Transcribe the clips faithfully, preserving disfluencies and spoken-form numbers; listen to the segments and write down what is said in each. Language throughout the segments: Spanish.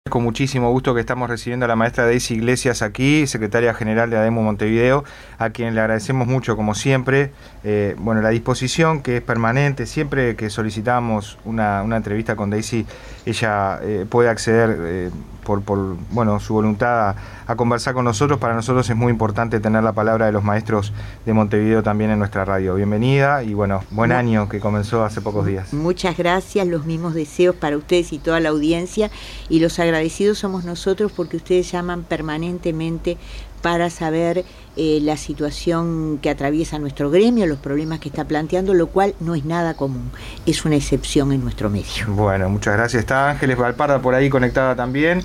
Con muchísimo gusto que estamos recibiendo a la maestra Daisy Iglesias aquí, secretaria general de ADEMU Montevideo, a quien le agradecemos mucho, como siempre, eh, bueno, la disposición que es permanente. Siempre que solicitamos una, una entrevista con Daisy, ella eh, puede acceder eh, por, por bueno, su voluntad a, a conversar con nosotros. Para nosotros es muy importante tener la palabra de los maestros de Montevideo también en nuestra radio. Bienvenida y bueno, buen año que comenzó hace pocos días. Muchas gracias, los mismos deseos para ustedes y toda la audiencia, y los agradecidos somos nosotros porque ustedes llaman permanentemente para saber eh, la situación que atraviesa nuestro gremio, los problemas que está planteando, lo cual no es nada común, es una excepción en nuestro medio. Bueno, muchas gracias. Está Ángeles Valparda por ahí conectada también.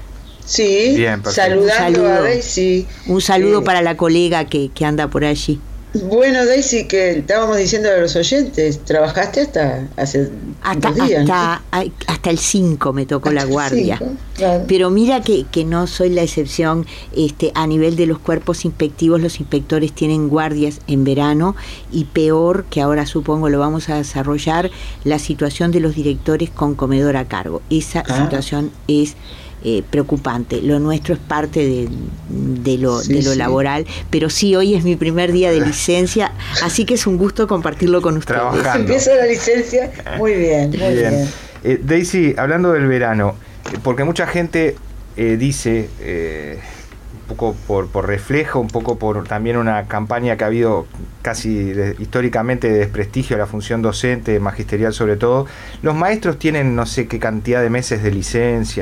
Sí, bien, saludando un saludo, a Daisy. Un saludo eh, para la colega que, que anda por allí. Bueno, Daisy, que estábamos diciendo a los oyentes, trabajaste hasta hace hasta, dos días, hasta, ¿no? hasta el cinco me tocó Hasta la guardia. cinco, claro. Pero mira que, que no soy la excepción. Este, a nivel de los cuerpos inspectivos, los inspectores tienen guardias en verano, y peor, que ahora supongo lo vamos a desarrollar, la situación de los directores con comedor a cargo. Esa ah. situación es Eh, preocupante. Lo nuestro es parte de, de lo, sí, de lo sí. laboral, pero sí, hoy es mi primer día de licencia, así que es un gusto compartirlo con ustedes. Trabajando. Empieza la licencia, muy bien, muy bien. bien. Eh, Daisy, hablando del verano, porque mucha gente eh, dice, eh, un poco por, por reflejo, un poco por también una campaña que ha habido casi de, históricamente de desprestigio a la función docente, magisterial sobre todo, los maestros tienen no sé qué cantidad de meses de licencia.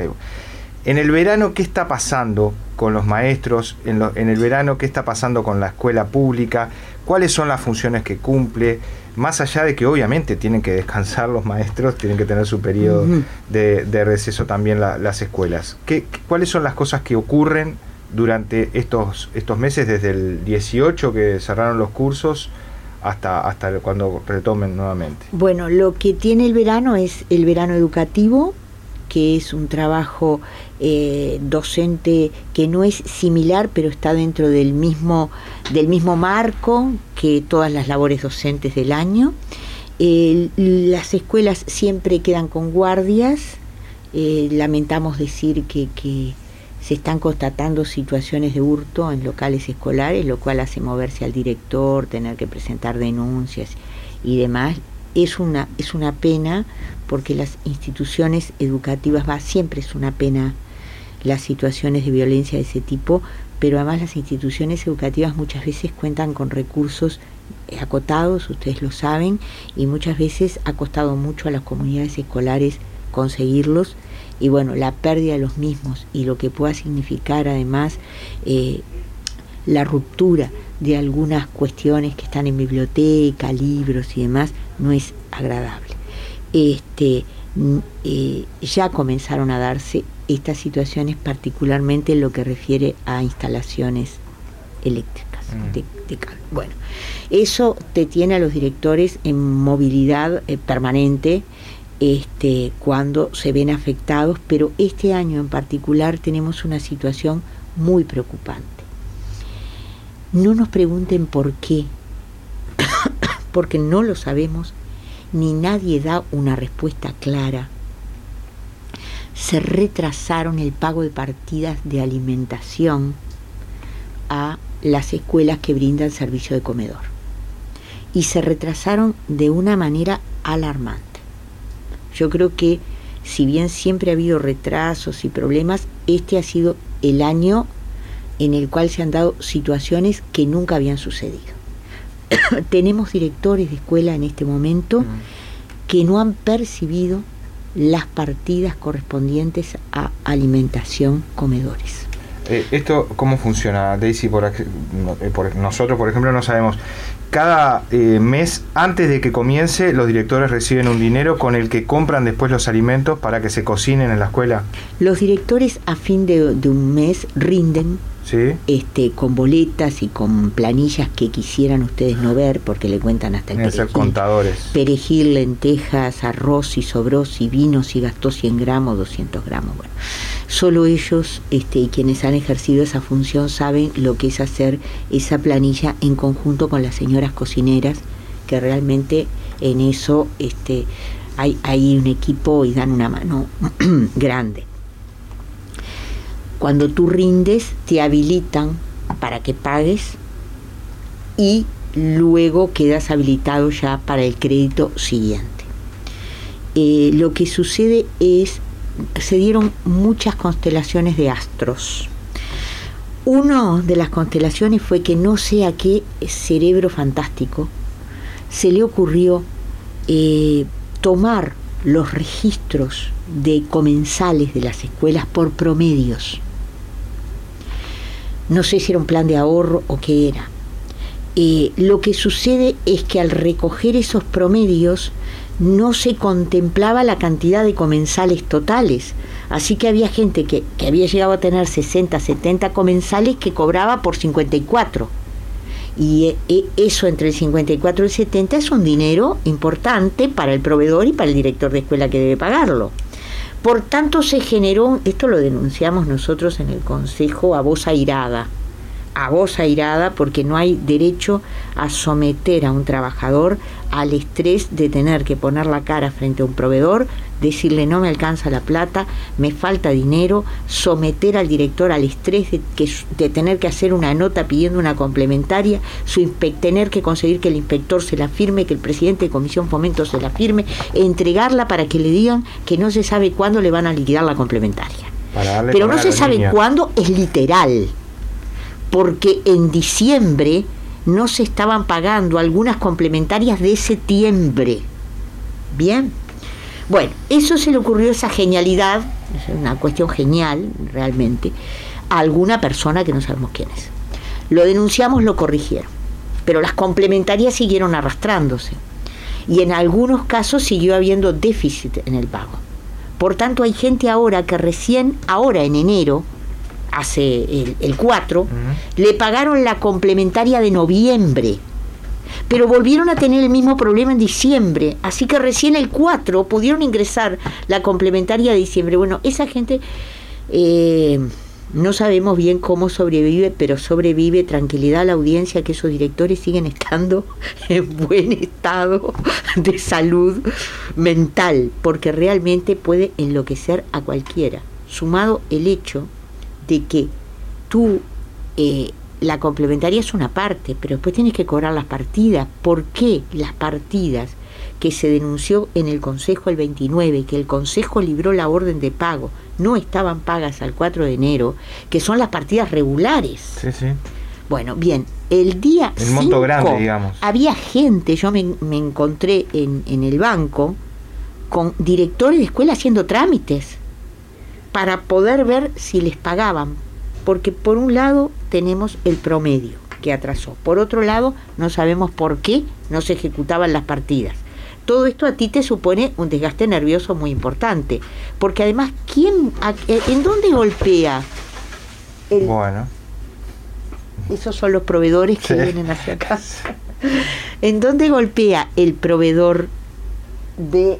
En el verano, ¿qué está pasando con los maestros? En, lo, en el verano, ¿qué está pasando con la escuela pública? ¿Cuáles son las funciones que cumple? Más allá de que obviamente tienen que descansar los maestros, tienen que tener su periodo uh-huh. de, de receso también la, las escuelas. ¿Qué, ¿Cuáles son las cosas que ocurren durante estos, estos meses, desde el dieciocho que cerraron los cursos hasta, hasta cuando retomen nuevamente? Bueno, lo que tiene el verano es el verano educativo, que es un trabajo eh, docente que no es similar, pero está dentro del mismo, del mismo marco que todas las labores docentes del año. Eh, las escuelas siempre quedan con guardias. Eh, lamentamos decir que, que se están constatando situaciones de hurto en locales escolares, lo cual hace moverse al director, tener que presentar denuncias y demás. Es una, es una pena, porque las instituciones educativas, va, siempre es una pena las situaciones de violencia de ese tipo, pero además las instituciones educativas muchas veces cuentan con recursos acotados, ustedes lo saben, y muchas veces ha costado mucho a las comunidades escolares conseguirlos, y bueno, la pérdida de los mismos y lo que pueda significar además eh, la ruptura de algunas cuestiones que están en biblioteca, libros y demás, no es agradable. Este, eh, ya comenzaron a darse estas situaciones, particularmente en lo que refiere a instalaciones eléctricas. Mm. De, de, bueno, eso te tiene a los directores en movilidad eh, permanente este, cuando se ven afectados, pero este año en particular tenemos una situación muy preocupante. No nos pregunten por qué, porque no lo sabemos, ni nadie da una respuesta clara. Se retrasaron el pago de partidas de alimentación a las escuelas que brindan servicio de comedor. Y se retrasaron de una manera alarmante. Yo creo que, si bien siempre ha habido retrasos y problemas, este ha sido el año en el cual se han dado situaciones que nunca habían sucedido. Tenemos directores de escuela en este momento mm. que no han percibido las partidas correspondientes a alimentación comedores. Eh, ¿Esto cómo funciona, Daisy? Por, por, nosotros, por ejemplo, no sabemos. Cada eh, mes, antes de que comience, los directores reciben un dinero con el que compran después los alimentos para que se cocinen en la escuela. Los directores a fin de, de un mes rinden, ¿sí? este, con boletas y con planillas que quisieran ustedes no ver, porque le cuentan hasta el perejil. Ser contadores. Perejil, lentejas, arroz, si sobró, si vino, si gastó cien gramos, doscientos gramos. Bueno, solo ellos este, y quienes han ejercido esa función saben lo que es hacer esa planilla en conjunto con las señoras cocineras, que realmente en eso este, hay, hay un equipo y dan una mano grande. cuando tú rindes te habilitan para que pagues y luego quedas habilitado ya para el crédito siguiente. Eh, lo que sucede es, se dieron muchas constelaciones de astros. Una de las constelaciones fue que no sé a qué cerebro fantástico se le ocurrió eh, tomar los registros de comensales de las escuelas por promedios. No sé si era un plan de ahorro o qué era. Eh, lo que sucede es que al recoger esos promedios no se contemplaba la cantidad de comensales totales. Así que había gente que, que había llegado a tener sesenta, setenta comensales que cobraba por cincuenta y cuatro. Y eh, eso entre el cincuenta y cuatro y el setenta es un dinero importante para el proveedor y para el director de escuela que debe pagarlo. Por tanto se generó, esto lo denunciamos nosotros en el Consejo a voz airada, a voz airada porque no hay derecho a someter a un trabajador al estrés de tener que poner la cara frente a un proveedor, decirle no me alcanza la plata, me falta dinero, someter al director al estrés de, que, de tener que hacer una nota pidiendo una complementaria, su inspe- tener que conseguir que el inspector se la firme, que el presidente de Comisión Fomento se la firme, entregarla para que le digan que no se sabe cuándo le van a liquidar la complementaria. Pero no se sabe niños. Cuándo es literal, porque en diciembre no se estaban pagando algunas complementarias de septiembre. Bien. Bueno, eso se le ocurrió, esa genialidad, es una cuestión genial realmente, a alguna persona que no sabemos quién es. Lo denunciamos, lo corrigieron, pero las complementarias siguieron arrastrándose y en algunos casos siguió habiendo déficit en el pago. Por tanto, hay gente ahora que recién, ahora en enero, hace el, el cuatro, uh-huh. le pagaron la complementaria de noviembre, pero volvieron a tener el mismo problema en diciembre, así que recién el cuatro pudieron ingresar la complementaria de diciembre. Bueno, esa gente eh, no sabemos bien cómo sobrevive, pero sobrevive. Tranquilidad a la audiencia que esos directores siguen estando en buen estado de salud mental, porque realmente puede enloquecer a cualquiera, sumado el hecho de que tú eh, la complementaria es una parte, pero después tienes que cobrar las partidas. ¿Por qué las partidas que se denunció en el Consejo el veintinueve, que el Consejo libró la orden de pago, no estaban pagas al cuatro de enero, que son las partidas regulares? Sí, sí. Bueno, bien, el día el monto grande, digamos. Había gente, yo me, me encontré en, en el banco con directores de escuela haciendo trámites para poder ver si les pagaban, porque por un lado tenemos el promedio que atrasó, por otro lado no sabemos por qué no se ejecutaban las partidas. Todo esto a ti te supone un desgaste nervioso muy importante, porque además, ¿quién, a, ¿en dónde golpea? El, bueno. Esos son los proveedores que sí. vienen hacia acá. ¿En dónde golpea el proveedor de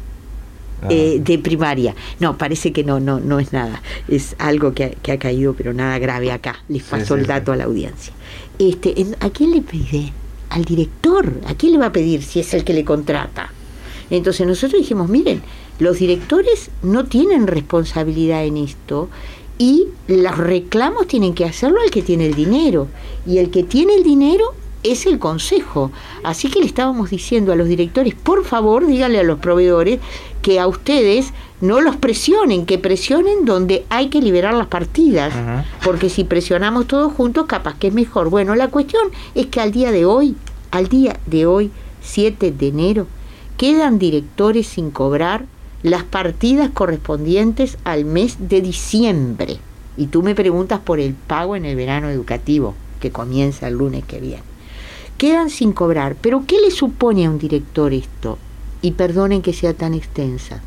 Eh, de primaria? No, parece que no, no, no es nada. Es algo que ha, que ha caído, pero nada grave acá. Les pasó sí, sí, el dato sí. a la audiencia. Este, ¿a quién le pide? Al director. ¿A quién le va a pedir si es el que le contrata? Entonces nosotros dijimos, miren, los directores no tienen responsabilidad en esto y los reclamos tienen que hacerlo al que tiene el dinero. Y el que tiene el dinero es el Consejo. Así que le estábamos diciendo a los directores, por favor, díganle a los proveedores que a ustedes no los presionen, que presionen donde hay que liberar las partidas, uh-huh. porque si presionamos todos juntos, capaz que es mejor. Bueno, la cuestión es que al día de hoy, al día de hoy, siete de enero, quedan directores sin cobrar las partidas correspondientes al mes de diciembre. Y tú me preguntas por el pago en el verano educativo, que comienza el lunes que viene. Quedan sin cobrar, pero ¿qué le supone a un director esto? Y perdonen que sea tan extensa.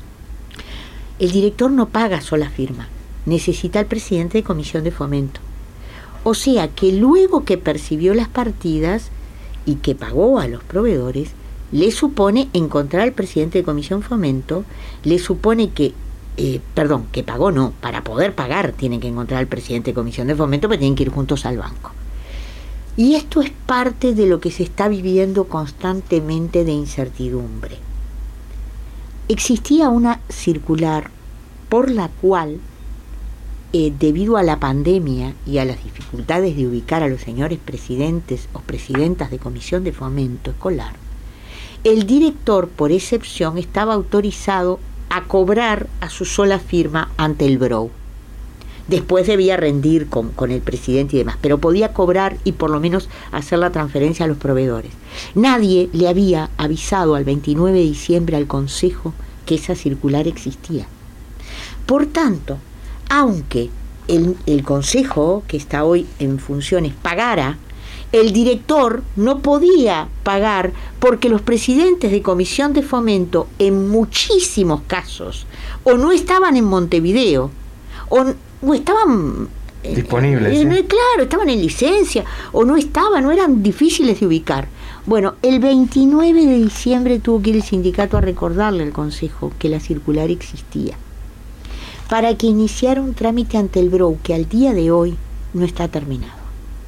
El director no paga sola firma, necesita al presidente de Comisión de Fomento. O sea que luego que percibió las partidas y que pagó a los proveedores, le supone encontrar al presidente de Comisión Fomento, le supone que, eh, perdón, que pagó no, para poder pagar tienen que encontrar al presidente de Comisión de Fomento, pero tienen que ir juntos al banco. Y esto es parte de lo que se está viviendo constantemente de incertidumbre. Existía una circular por la cual eh, debido a la pandemia y a las dificultades de ubicar a los señores presidentes o presidentas de comisión de fomento escolar, el director, por excepción, estaba autorizado a cobrar a su sola firma ante el B R O U. Después debía rendir con, con el presidente y demás, pero podía cobrar y por lo menos hacer la transferencia a los proveedores. Nadie le había avisado al veintinueve de diciembre al Consejo que esa circular existía. Por tanto, aunque el, el Consejo, que está hoy en funciones, pagara, el director no podía pagar porque los presidentes de comisión de fomento en muchísimos casos o no estaban en Montevideo o, o estaban disponibles, eh, ¿sí? Claro, estaban en licencia o no estaban, no eran difíciles de ubicar. Bueno, el veintinueve de diciembre tuvo que ir el sindicato a recordarle al Consejo que la circular existía para que iniciara un trámite ante el B R O U que al día de hoy no está terminado.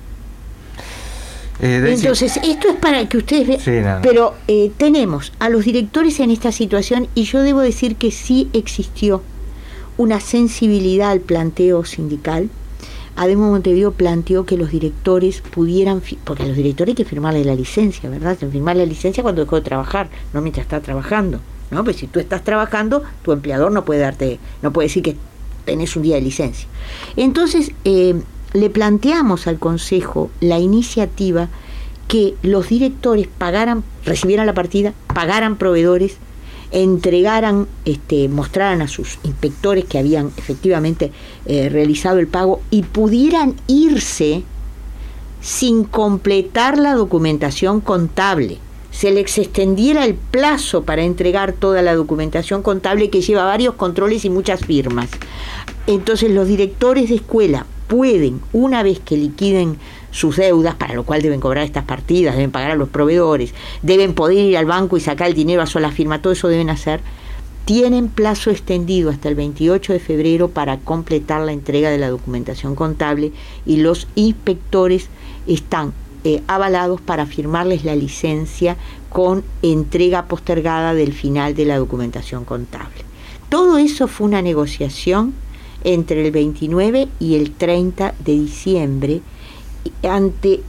Eh, Entonces, esto es para que ustedes vean, sí, no. pero eh, tenemos a los directores en esta situación y yo debo decir que sí existió una sensibilidad al planteo sindical. Ademo Montevideo planteó que los directores pudieran, porque a los directores hay que firmarle la licencia, ¿verdad? Hay que firmarle la licencia cuando dejó de trabajar, no mientras está trabajando, ¿no? Pues si tú estás trabajando, tu empleador no puede darte, no puede decir que tenés un día de licencia. Entonces, eh, le planteamos al Consejo la iniciativa que los directores pagaran, recibieran la partida, pagaran proveedores, entregaran, este, mostraran a sus inspectores que habían efectivamente eh, realizado el pago y pudieran irse sin completar la documentación contable. Se les extendiera el plazo para entregar toda la documentación contable que lleva varios controles y muchas firmas. Entonces los directores de escuela pueden, una vez que liquiden sus deudas, para lo cual deben cobrar estas partidas, deben pagar a los proveedores, deben poder ir al banco y sacar el dinero a sola firma, todo eso deben hacer, tienen plazo extendido hasta el veintiocho de febrero para completar la entrega de la documentación contable y los inspectores están eh, avalados para firmarles la licencia con entrega postergada del final de la documentación contable. Todo eso fue una negociación entre el veintinueve y el treinta de diciembre ante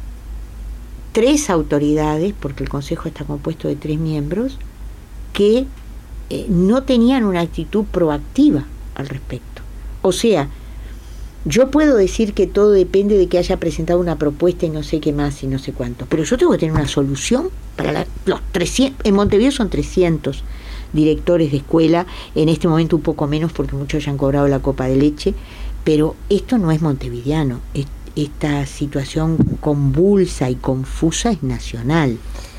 tres autoridades, porque el Consejo está compuesto de tres miembros, que eh, no tenían una actitud proactiva al respecto. O sea, yo puedo decir que todo depende de que haya presentado una propuesta y no sé qué más y no sé cuánto, pero yo tengo que tener una solución para la, los trescientos, en Montevideo son trescientos directores de escuela, en este momento un poco menos porque muchos ya han cobrado la copa de leche, pero esto no es montevideano, es, esta situación convulsa y confusa es nacional.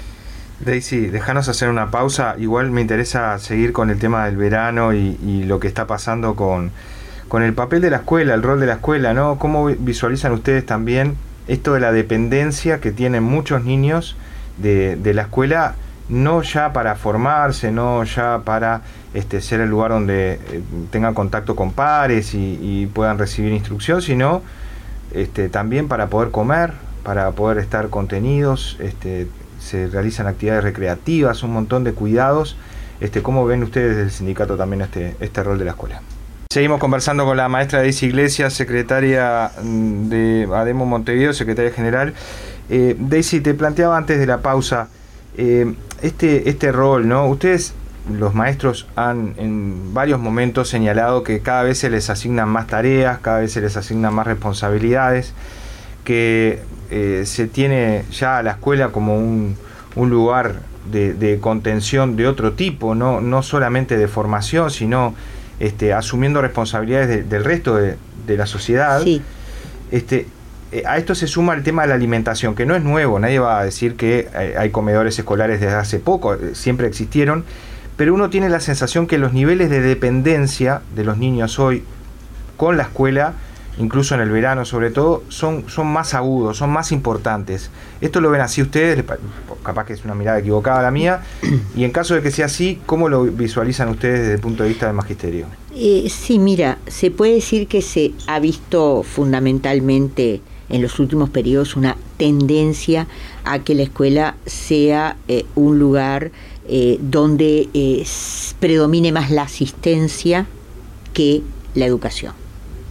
Daisy, déjanos hacer una pausa, igual me interesa seguir con el tema del verano y, y lo que está pasando con, con el papel de la escuela, el rol de la escuela, ¿no? ¿Cómo visualizan ustedes también esto de la dependencia que tienen muchos niños de, de la escuela, no ya para formarse, no ya para este, ser el lugar donde eh, tengan contacto con pares y, y puedan recibir instrucción, sino este, también para poder comer, para poder estar contenidos, este, se realizan actividades recreativas, un montón de cuidados. Este, ¿Cómo ven ustedes desde el sindicato también este, este rol de la escuela? Seguimos conversando con la maestra Daisy Iglesias, secretaria de Ademo Montevideo, secretaria general. Eh, Daisy, te planteaba antes de la pausa, eh, este, este rol, ¿no? Ustedes, los maestros, han en varios momentos señalado que cada vez se les asignan más tareas, cada vez se les asignan más responsabilidades, que eh, se tiene ya a la escuela como un, un lugar de, de contención de otro tipo, no, no solamente de formación, sino este, asumiendo responsabilidades de, del resto de, de la sociedad. Sí. Este, eh, a esto se suma el tema de la alimentación, que no es nuevo, nadie va a decir que eh, hay comedores escolares desde hace poco, eh, siempre existieron, pero uno tiene la sensación que los niveles de dependencia de los niños hoy con la escuela, incluso en el verano sobre todo, son, son más agudos, son más importantes. ¿Esto lo ven así ustedes? Capaz que es una mirada equivocada la mía. Y en caso de que sea así, ¿cómo lo visualizan ustedes desde el punto de vista del magisterio? Eh, sí, mira, se puede decir que se ha visto fundamentalmente en los últimos periodos una tendencia a que la escuela sea eh, un lugar eh, donde eh, predomine más la asistencia que la educación.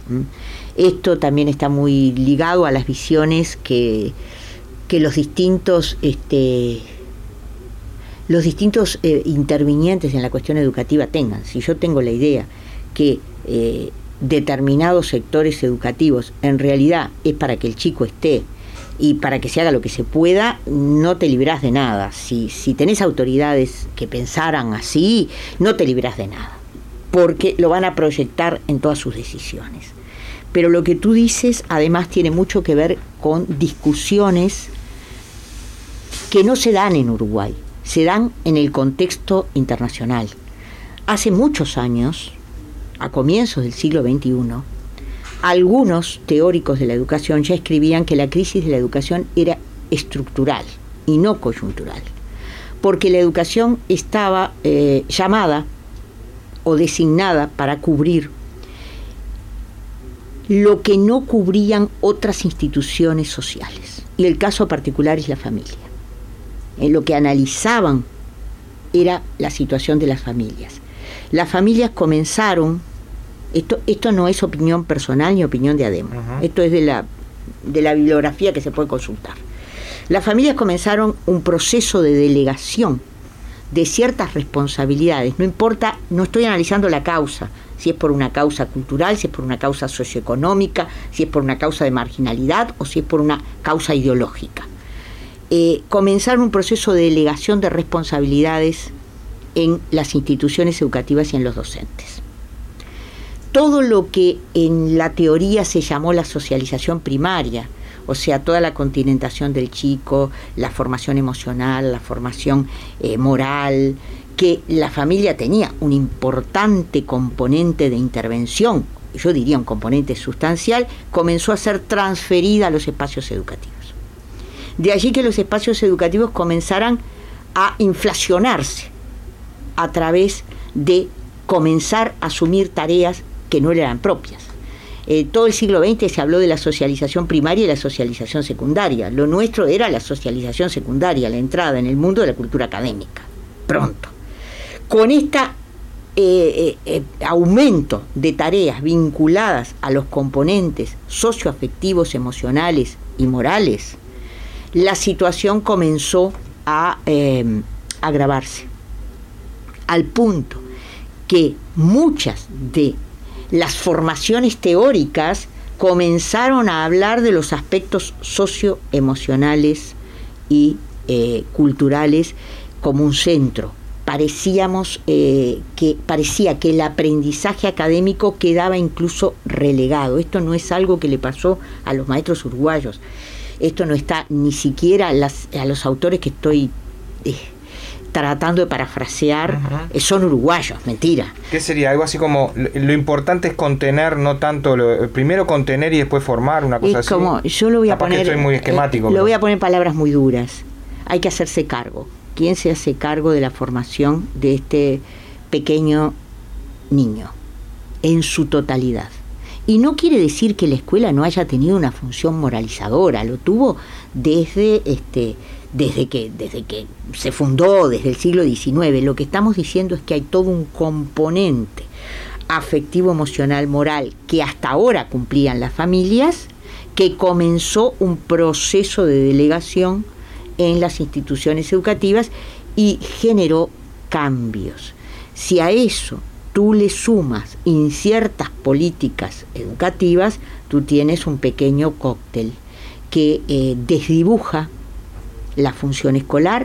¿Mm? Esto también está muy ligado a las visiones que, que los distintos este, los distintos eh, intervinientes en la cuestión educativa tengan. Si yo tengo la idea que eh, determinados sectores educativos en realidad es para que el chico esté y para que se haga lo que se pueda, no te librás de nada. Si, si tenés autoridades que pensaran así, no te librás de nada, porque lo van a proyectar en todas sus decisiones. Pero lo que tú dices además tiene mucho que ver con discusiones que no se dan en Uruguay, se dan en el contexto internacional. Hace muchos años, a comienzos del siglo veintiuno, algunos teóricos de la educación ya escribían que la crisis de la educación era estructural y no coyuntural, porque la educación estaba eh, llamada o designada para cubrir lo que no cubrían otras instituciones sociales. Y el caso particular es la familia. En lo que analizaban era la situación de las familias. Las familias comenzaron, esto, esto no es opinión personal ni opinión de ADEMO, uh-huh. Esto es de la, de la bibliografía que se puede consultar. Las familias comenzaron un proceso de delegación de ciertas responsabilidades, no importa, no estoy analizando la causa, si es por una causa cultural, si es por una causa socioeconómica, si es por una causa de marginalidad o si es por una causa ideológica. Eh, comenzaron un proceso de delegación de responsabilidades en las instituciones educativas y en los docentes. Todo lo que en la teoría se llamó la socialización primaria, o sea, toda la continentación del chico, la formación emocional, la formación eh, moral, que la familia tenía un importante componente de intervención, yo diría un componente sustancial, comenzó a ser transferida a los espacios educativos. De allí que los espacios educativos comenzaran a inflacionarse a través de comenzar a asumir tareas que no eran propias. Eh, todo el siglo veinte se habló de la socialización primaria y la socialización secundaria. Lo nuestro era la socialización secundaria, la entrada en el mundo de la cultura académica. Pronto. Con este eh, eh, aumento de tareas vinculadas a los componentes socioafectivos, emocionales y morales, la situación comenzó a eh, agravarse, al punto que muchas de las formaciones teóricas comenzaron a hablar de los aspectos socioemocionales y eh, culturales como un centro. Parecíamos eh, que parecía que el aprendizaje académico quedaba incluso relegado. Esto no es algo que le pasó a los maestros uruguayos. Esto no está ni siquiera a, las, a los autores que estoy eh, tratando de parafrasear, uh-huh. eh, son uruguayos, mentira. ¿Qué sería? Algo así como, lo importante es contener, no tanto, lo, primero contener y después formar, una cosa es así. Como, yo lo voy a Capaz poner, que estoy muy esquemático. Eh, pero... lo voy a poner palabras muy duras. Hay que hacerse cargo. ¿Quién se hace cargo de la formación de este pequeño niño? En su totalidad. Y no quiere decir que la escuela no haya tenido una función moralizadora, lo tuvo desde este desde que desde que se fundó, desde el siglo diecinueve. Lo que estamos diciendo es que hay todo un componente afectivo, emocional, moral que hasta ahora cumplían las familias, que comenzó un proceso de delegación en las instituciones educativas y generó cambios. Si a eso tú le sumas inciertas políticas educativas, tú tienes un pequeño cóctel que eh, desdibuja la función escolar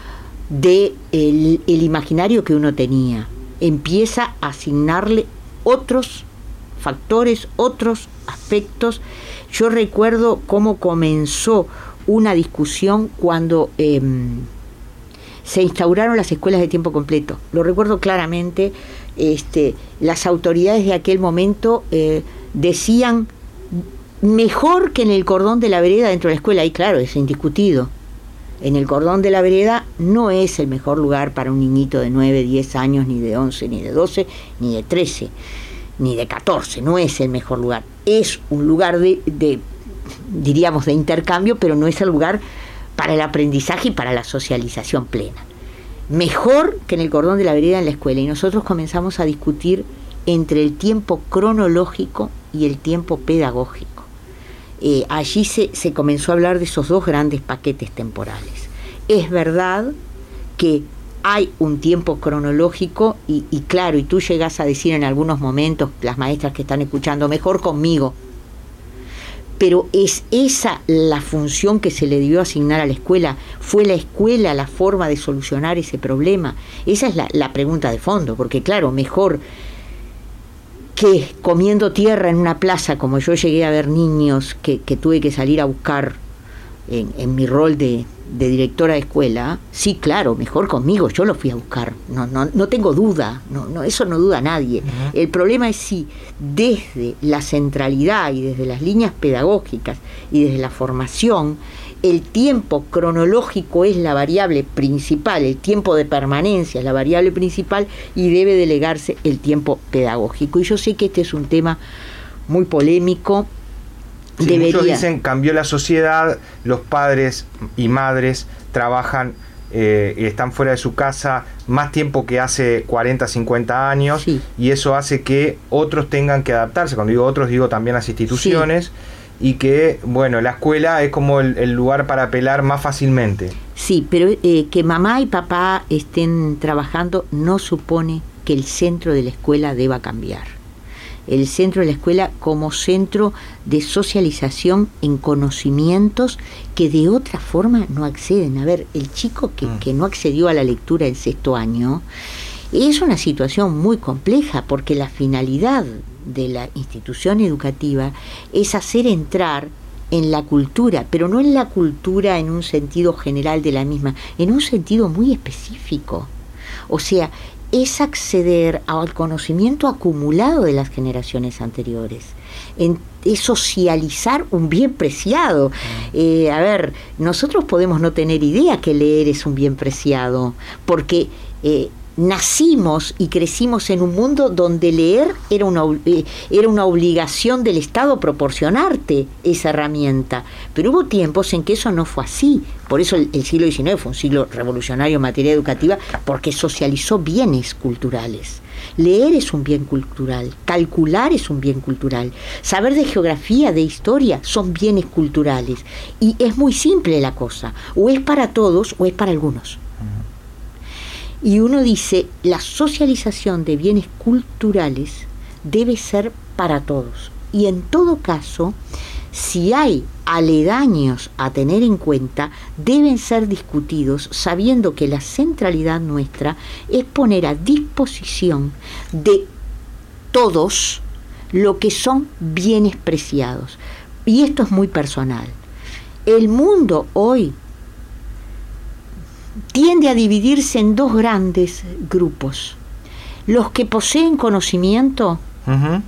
del de el imaginario que uno tenía. Empieza a asignarle otros factores, otros aspectos. Yo recuerdo cómo comenzó una discusión cuando eh, se instauraron las escuelas de tiempo completo. Lo recuerdo claramente. Este, las autoridades de aquel momento eh, decían mejor que en el cordón de la vereda dentro de la escuela, y claro, es indiscutido. En el cordón de la vereda no es el mejor lugar para un niñito de nueve, diez años, ni de once, ni de doce, ni de trece, ni de catorce, no es el mejor lugar. Es un lugar de, de diríamos, de intercambio, pero no es el lugar para el aprendizaje y para la socialización plena. Mejor que en el cordón de la vereda en la escuela, y nosotros comenzamos a discutir entre el tiempo cronológico y el tiempo pedagógico. Eh, allí se, se comenzó a hablar de esos dos grandes paquetes temporales. Es verdad que hay un tiempo cronológico y, y claro, y tú llegas a decir en algunos momentos, las maestras que están escuchando, mejor conmigo. Pero ¿es esa la función que se le debió asignar a la escuela? ¿Fue la escuela la forma de solucionar ese problema? Esa es la, la pregunta de fondo, porque claro, mejor que comiendo tierra en una plaza, como yo llegué a ver niños que, que tuve que salir a buscar en, en mi rol de, de directora de escuela, sí, claro, mejor conmigo, yo lo fui a buscar, no, no, no tengo duda, no, no, eso no duda nadie. Uh-huh. El problema es si desde la centralidad y desde las líneas pedagógicas y desde la formación, el tiempo cronológico es la variable principal, el tiempo de permanencia es la variable principal y debe delegarse el tiempo pedagógico. Y yo sé que este es un tema muy polémico. Sí, debería... Muchos dicen cambió la sociedad, los padres y madres trabajan eh, y están fuera de su casa más tiempo que hace cuarenta, cincuenta años, sí. Y eso hace que otros tengan que adaptarse. Cuando digo otros, digo también las instituciones, sí. Y que, bueno, la escuela es como el, el lugar para apelar más fácilmente. Sí, pero eh, que mamá y papá estén trabajando no supone que el centro de la escuela deba cambiar. El centro de la escuela como centro de socialización en conocimientos que de otra forma no acceden. A ver, el chico que, mm. que no accedió a la lectura en sexto año es una situación muy compleja porque la finalidad de la institución educativa es hacer entrar en la cultura, pero no en la cultura en un sentido general de la misma, en un sentido muy específico. O sea, es acceder al conocimiento acumulado de las generaciones anteriores, en, es socializar un bien preciado. Eh, a ver, nosotros podemos no tener idea que leer es un bien preciado, porque eh, nacimos y crecimos en un mundo donde leer era una, eh, era una obligación del Estado proporcionarte esa herramienta, pero hubo tiempos en que eso no fue así. Por eso el, el siglo diecinueve fue un siglo revolucionario en materia educativa, porque socializó bienes culturales. Leer es un bien cultural, calcular es un bien cultural, saber de geografía, de historia, son bienes culturales. Y es muy simple la cosa, o es para todos o es para algunos. Y uno dice, la socialización de bienes culturales debe ser para todos. Y en todo caso, si hay aledaños a tener en cuenta, deben ser discutidos sabiendo que la centralidad nuestra es poner a disposición de todos lo que son bienes preciados. Y esto es muy personal. El mundo hoy tiende a dividirse en dos grandes grupos: los que poseen conocimiento uh-huh.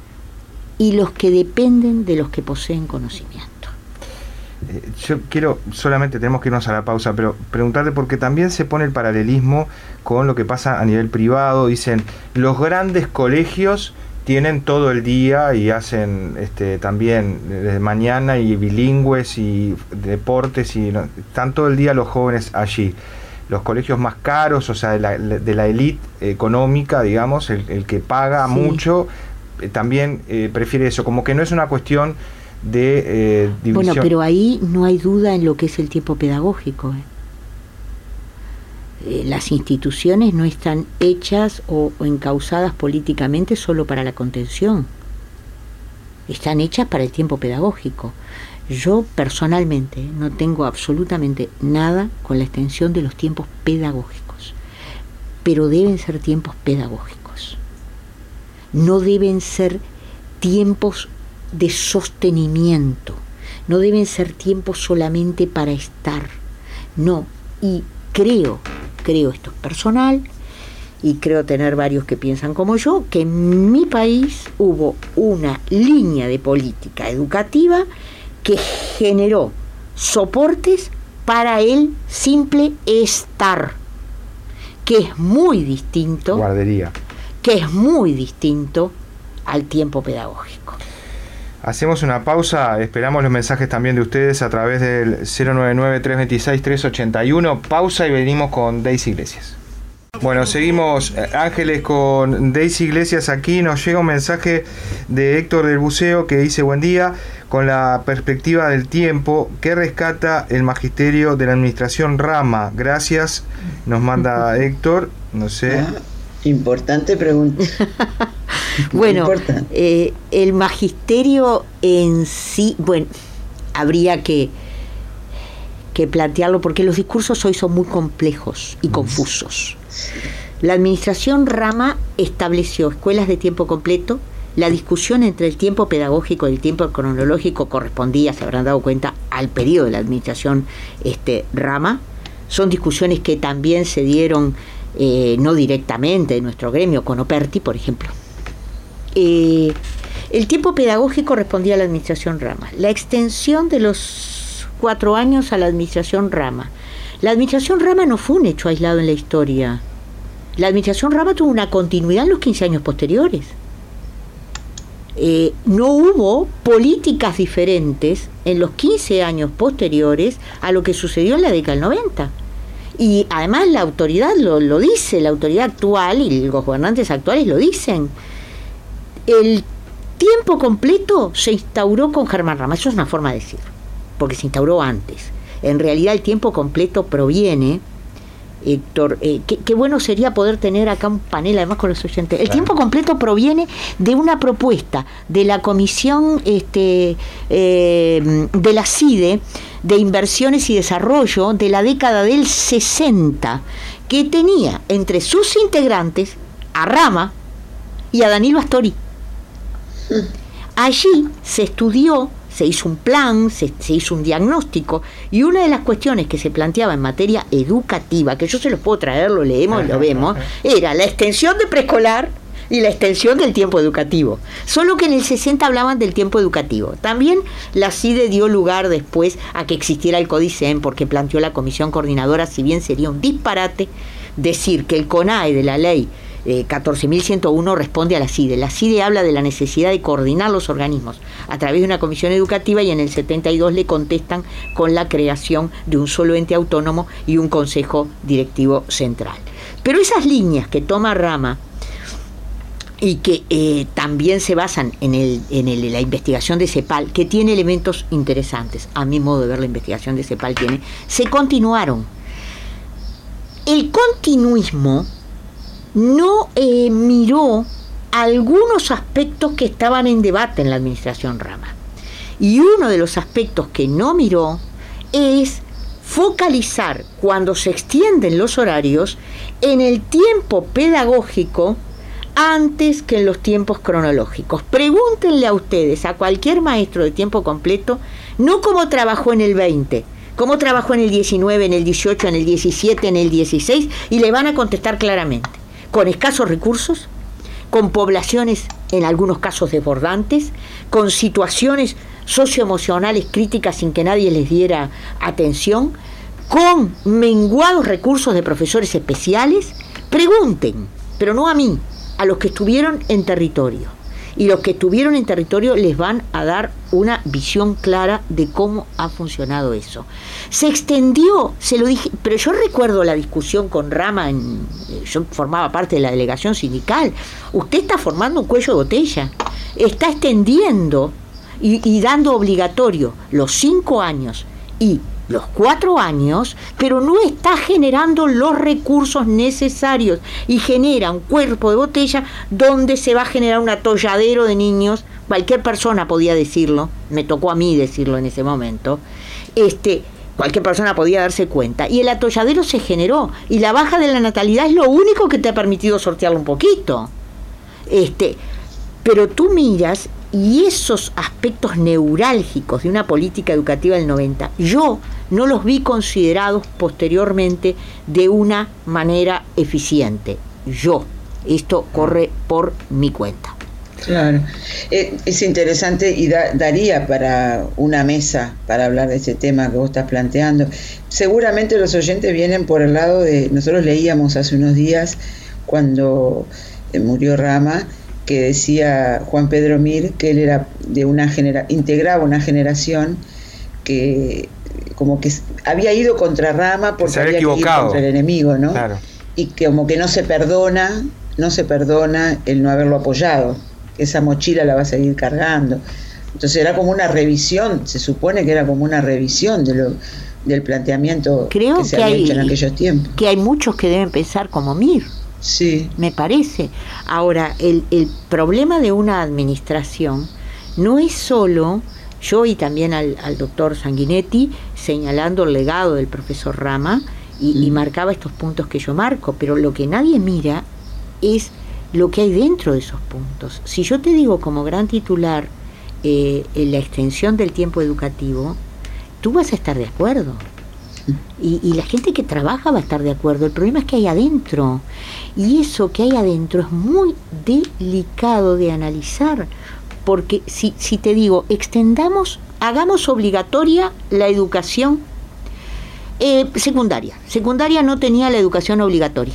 y los que dependen de los que poseen conocimiento. Eh, yo quiero, solamente tenemos que irnos a la pausa, pero preguntarte, porque también se pone el paralelismo con lo que pasa a nivel privado. Dicen, los grandes colegios tienen todo el día y hacen este también desde mañana y bilingües y deportes y no, están todo el día los jóvenes allí. Los colegios más caros, o sea, de la, de la élite económica, digamos, el, el que paga sí. mucho, eh, también eh, prefiere eso, como que no es una cuestión de eh, división. Bueno, pero ahí no hay duda en lo que es el tiempo pedagógico, ¿eh? Eh, las instituciones no están hechas o, o encausadas políticamente solo para la contención, están hechas para el tiempo pedagógico. Yo personalmente no tengo absolutamente nada con la extensión de los tiempos pedagógicos, pero deben ser tiempos pedagógicos, no deben ser tiempos de sostenimiento, no deben ser tiempos solamente para estar, no. Y creo creo esto es personal y creo tener varios que piensan como yo, que en mi país hubo una línea de política educativa que generó soportes para el simple estar, que es muy distinto, guardería, que es muy distinto al tiempo pedagógico. Hacemos una pausa, esperamos los mensajes también de ustedes a través del cero nueve nueve, tres dos seis, tres ocho uno. Pausa y venimos con Daisy Iglesias. Bueno, seguimos, Ángeles, con Daisy Iglesias aquí. Nos llega un mensaje de Héctor del Buceo que dice: buen día, con la perspectiva del tiempo, ¿qué rescata el magisterio de la administración Rama? Gracias, nos manda Héctor, no sé. Ah, importante pregunta. Bueno, eh, el magisterio en sí, bueno, habría que, que plantearlo porque los discursos hoy son muy complejos y confusos. La administración Rama estableció escuelas de tiempo completo. La discusión entre el tiempo pedagógico y el tiempo cronológico correspondía, se habrán dado cuenta, al periodo de la administración este, Rama. Son discusiones que también se dieron eh, no directamente en nuestro gremio, con Operti, por ejemplo. Eh, el tiempo pedagógico correspondía a la administración Rama. La extensión de los cuatro años a la administración Rama. La administración Rama no fue un hecho aislado en la historia. La administración Rama tuvo una continuidad en los quince años posteriores. Eh, no hubo políticas diferentes en los quince años posteriores a lo que sucedió en la década del noventa. Y además la autoridad lo, lo dice, la autoridad actual y los gobernantes actuales lo dicen. El tiempo completo se instauró con Germán Rama, eso es una forma de decir, porque se instauró antes. En realidad el tiempo completo proviene, Héctor, eh, qué, qué bueno sería poder tener acá un panel además con los oyentes. El claro. tiempo completo proviene de una propuesta de la Comisión este, eh, de la C I D E de Inversiones y Desarrollo de la década del sesenta, que tenía entre sus integrantes a Rama y a Danilo Astori. Allí se estudió, se hizo un plan, se, se hizo un diagnóstico, y una de las cuestiones que se planteaba en materia educativa, que yo se los puedo traer, lo leemos y lo vemos, era la extensión de preescolar y la extensión del tiempo educativo. Solo que en el sesenta hablaban del tiempo educativo. También la C I D E dio lugar después a que existiera el CODICEN, porque planteó la comisión coordinadora, si bien sería un disparate decir que el CONAE de la ley Eh, catorce mil ciento uno responde a la C I D E. La C I D E habla de la necesidad de coordinar los organismos a través de una comisión educativa, y en el setenta y dos le contestan con la creación de un solo ente autónomo y un consejo directivo central. Pero esas líneas que toma Rama y que eh, también se basan en, el, en el, la investigación de CEPAL, que tiene elementos interesantes, a mi modo de ver la investigación de CEPAL tiene, se continuaron. El continuismo no eh, miró algunos aspectos que estaban en debate en la administración Rama. Y uno de los aspectos que no miró es focalizar, cuando se extienden los horarios, en el tiempo pedagógico antes que en los tiempos cronológicos. Pregúntenle a ustedes, a cualquier maestro de tiempo completo, no cómo trabajó en el veinte, cómo trabajó en el diecinueve, en el dieciocho, en el diecisiete, en el dieciséis, y le van a contestar claramente. Con escasos recursos, con poblaciones en algunos casos desbordantes, con situaciones socioemocionales críticas sin que nadie les diera atención, con menguados recursos de profesores especiales. Pregunten, pero no a mí, a los que estuvieron en territorio. Y los que estuvieron en territorio les van a dar una visión clara de cómo ha funcionado eso. Se extendió, se lo dije, pero yo recuerdo la discusión con Rama, en, yo formaba parte de la delegación sindical. Usted está formando un cuello de botella, está extendiendo y, y dando obligatorio los cinco años y los cuatro años, pero no está generando los recursos necesarios, y genera un cuerpo de botella donde se va a generar un atolladero de niños. Cualquier persona podía decirlo, me tocó a mí decirlo en ese momento, este, cualquier persona podía darse cuenta, y el atolladero se generó, y la baja de la natalidad es lo único que te ha permitido sortearlo un poquito. Este, pero tú miras, y esos aspectos neurálgicos de una política educativa del noventa, yo no los vi considerados posteriormente de una manera eficiente. Yo, esto corre por mi cuenta. Claro, eh, es interesante y da, daría para una mesa para hablar de ese tema que vos estás planteando. Seguramente los oyentes vienen por el lado de, nosotros leíamos hace unos días cuando eh, murió Rama, que decía Juan Pedro Mir que él era de una genera, integraba una generación que como que había ido contra Rama porque se había había equivocado ido contra el enemigo, ¿no? Claro. y que como que no se perdona, no se perdona el no haberlo apoyado, esa mochila la va a seguir cargando. Entonces era como una revisión, se supone que era como una revisión de lo, del planteamiento Creo que se que había hay, hecho en aquellos tiempos. Que hay muchos que deben pensar como Mir. Sí. Me parece. Ahora, el, el problema de una administración no es solo, yo y también al, al doctor Sanguinetti, señalando el legado del profesor Rama, y, mm. y marcaba estos puntos que yo marco, pero lo que nadie mira es lo que hay dentro de esos puntos. Si yo te digo como gran titular eh, en la extensión del tiempo educativo, tú vas a estar de acuerdo. Y, y la gente que trabaja va a estar de acuerdo. El problema es que hay adentro. Y eso que hay adentro es muy delicado de analizar. Porque si, si te digo, extendamos, hagamos obligatoria la educación eh, secundaria. Secundaria no tenía la educación obligatoria.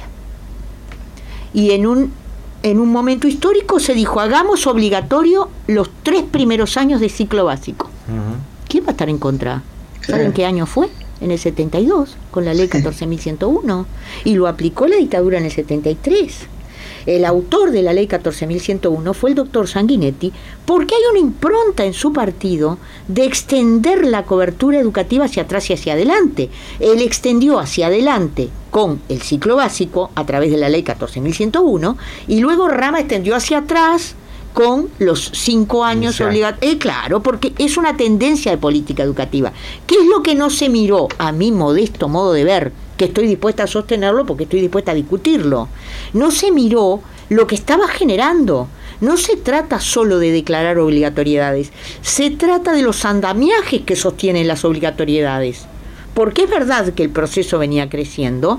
Y en un, en un momento histórico se dijo, hagamos obligatorio los tres primeros años de ciclo básico. Uh-huh. ¿Quién va a estar en contra? ¿Saben qué año fue? En el setenta y dos, con la ley catorce mil ciento uno, y lo aplicó la dictadura en el setenta y tres. El autor de la ley catorce mil ciento uno fue el doctor Sanguinetti, porque hay una impronta en su partido de extender la cobertura educativa hacia atrás y hacia adelante. Él extendió hacia adelante con el ciclo básico a través de la ley catorce mil ciento uno, y luego Rama extendió hacia atrás con los cinco años obligatorios. Eh, claro, porque es una tendencia de política educativa. ¿Qué es lo que no se miró, a mi modesto modo de ver, que estoy dispuesta a sostenerlo porque estoy dispuesta a discutirlo? No se miró lo que estaba generando. No se trata solo de declarar obligatoriedades, se trata de los andamiajes que sostienen las obligatoriedades. Porque es verdad que el proceso venía creciendo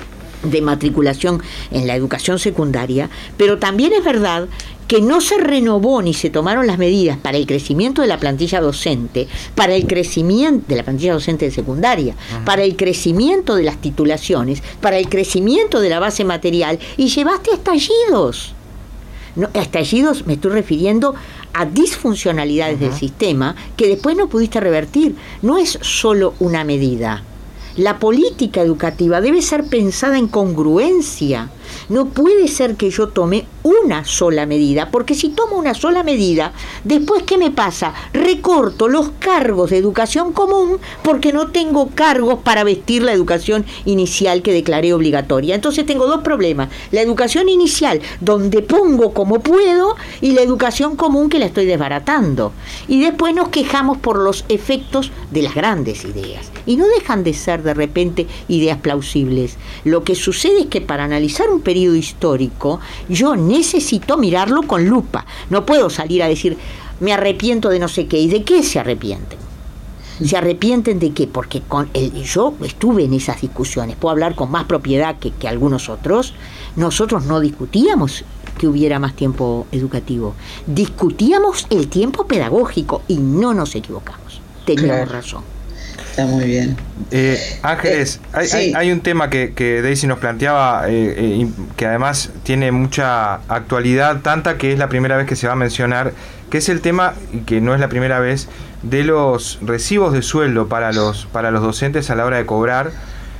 de matriculación en la educación secundaria, pero también es verdad que no se renovó ni se tomaron las medidas para el crecimiento de la plantilla docente, para el crecimiento de la plantilla docente de secundaria, uh-huh. para el crecimiento de las titulaciones, para el crecimiento de la base material, y llevaste a estallidos. No, a estallidos me estoy refiriendo a disfuncionalidades uh-huh. del sistema que después no pudiste revertir. No es solo una medida. La política educativa debe ser pensada en congruencia. No puede ser que yo tome una sola medida, porque si tomo una sola medida, después ¿qué me pasa? Recorto los cargos de educación común porque no tengo cargos para vestir la educación inicial que declaré obligatoria. Entonces tengo dos problemas: la educación inicial, donde pongo como puedo, y la educación común, que la estoy desbaratando. Y después nos quejamos por los efectos de las grandes ideas. Y no dejan de ser de repente ideas plausibles. Lo que sucede es que para analizar un periodo histórico, yo necesito mirarlo con lupa. No puedo salir a decir, me arrepiento de no sé qué. ¿Y de qué se arrepienten? ¿Se arrepienten de qué? Porque con el, yo estuve en esas discusiones, puedo hablar con más propiedad que, que algunos otros. Nosotros no discutíamos que hubiera más tiempo educativo, discutíamos el tiempo pedagógico, y no nos equivocamos, teníamos claro. razón. Está muy bien. Eh, Ángeles, eh, hay, sí. hay, hay un tema que, que Daisy nos planteaba, eh, eh, que además tiene mucha actualidad, tanta que es la primera vez que se va a mencionar, que es el tema, y que no es la primera vez, de los recibos de sueldo para los para los docentes a la hora de cobrar,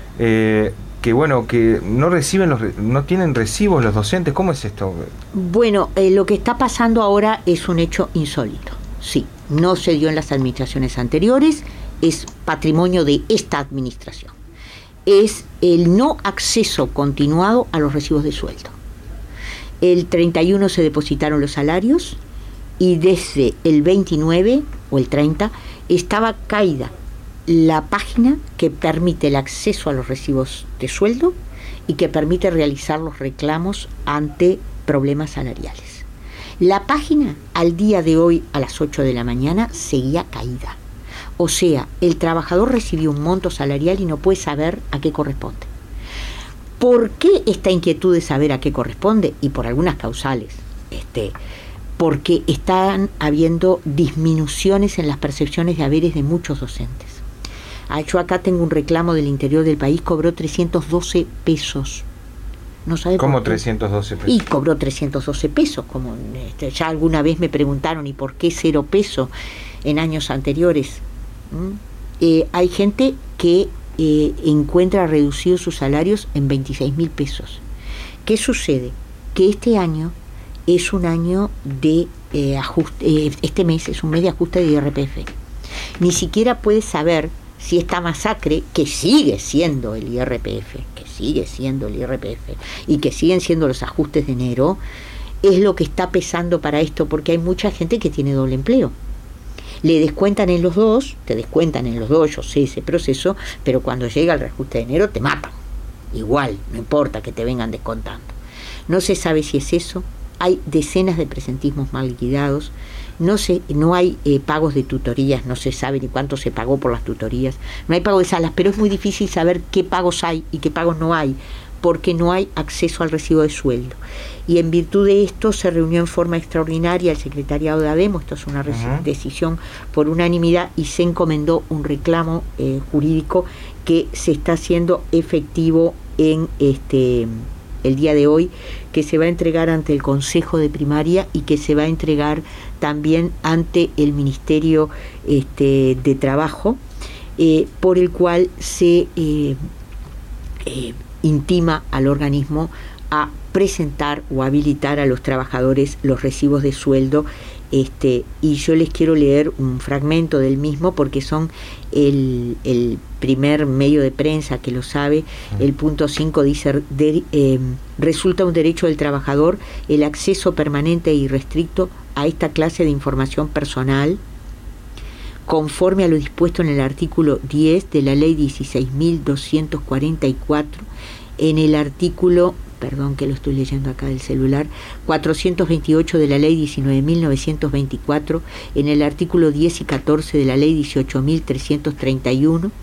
eh, que bueno, que no reciben los no tienen recibos los docentes. ¿Cómo es esto? Bueno, eh, lo que está pasando ahora es un hecho insólito. Sí, no se dio en las administraciones anteriores. Es patrimonio de esta administración. Es el no acceso continuado a los recibos de sueldo. El treinta y uno se depositaron los salarios, y desde el veintinueve o el treinta estaba caída la página que permite el acceso a los recibos de sueldo y que permite realizar los reclamos ante problemas salariales. La página al día de hoy a las ocho de la mañana seguía caída. O sea, el trabajador recibió un monto salarial y no puede saber a qué corresponde. ¿Por qué esta inquietud de saber a qué corresponde? Y por algunas causales. Este, porque están habiendo disminuciones en las percepciones de haberes de muchos docentes. Ah, yo acá tengo un reclamo del interior del país, cobró trescientos doce pesos. No sabe ¿Cómo trescientos doce pesos? Y cobró trescientos doce pesos. Como este, ya alguna vez me preguntaron, ¿y por qué cero pesos en años anteriores? ¿Mm? Eh, hay gente que eh, encuentra reducidos sus salarios en veintiséis mil pesos. ¿Qué sucede? Que este año es un año de eh, ajuste, eh, este mes es un mes de ajuste de I R P F. Ni siquiera puedes saber si esta masacre, que sigue siendo el I R P F, que sigue siendo el I R P F, y que siguen siendo los ajustes de enero, es lo que está pesando para esto, porque hay mucha gente que tiene doble empleo. Le descuentan en los dos, te descuentan en los dos, yo sé ese proceso, pero cuando llega el reajuste de enero te matan. Igual, no importa que te vengan descontando. No se sabe si es eso, hay decenas de presentismos mal liquidados, no se, no hay eh, pagos de tutorías, no se sabe ni cuánto se pagó por las tutorías, no hay pago de salas, pero es muy difícil saber qué pagos hay y qué pagos no hay, porque no hay acceso al recibo de sueldo. Y en virtud de esto se reunió en forma extraordinaria el secretariado de ADEMO, esto es una uh-huh. decisión por unanimidad, y se encomendó un reclamo eh, jurídico que se está haciendo efectivo en este el día de hoy, que se va a entregar ante el Consejo de Primaria y que se va a entregar también ante el Ministerio este, de Trabajo, eh, por el cual se eh, eh, intima al organismo a presentar o habilitar a los trabajadores los recibos de sueldo, este, y yo les quiero leer un fragmento del mismo porque son el, el primer medio de prensa que lo sabe. El punto cinco dice: de, eh, resulta un derecho del trabajador el acceso permanente e irrestricto a esta clase de información personal conforme a lo dispuesto en el artículo diez de la ley dieciséis mil doscientos cuarenta y cuatro, en el artículo, perdón que lo estoy leyendo acá del celular, cuatrocientos veintiocho de la ley diecinueve mil novecientos veinticuatro, en el artículo diez y catorce de la ley dieciocho mil trescientos treinta y uno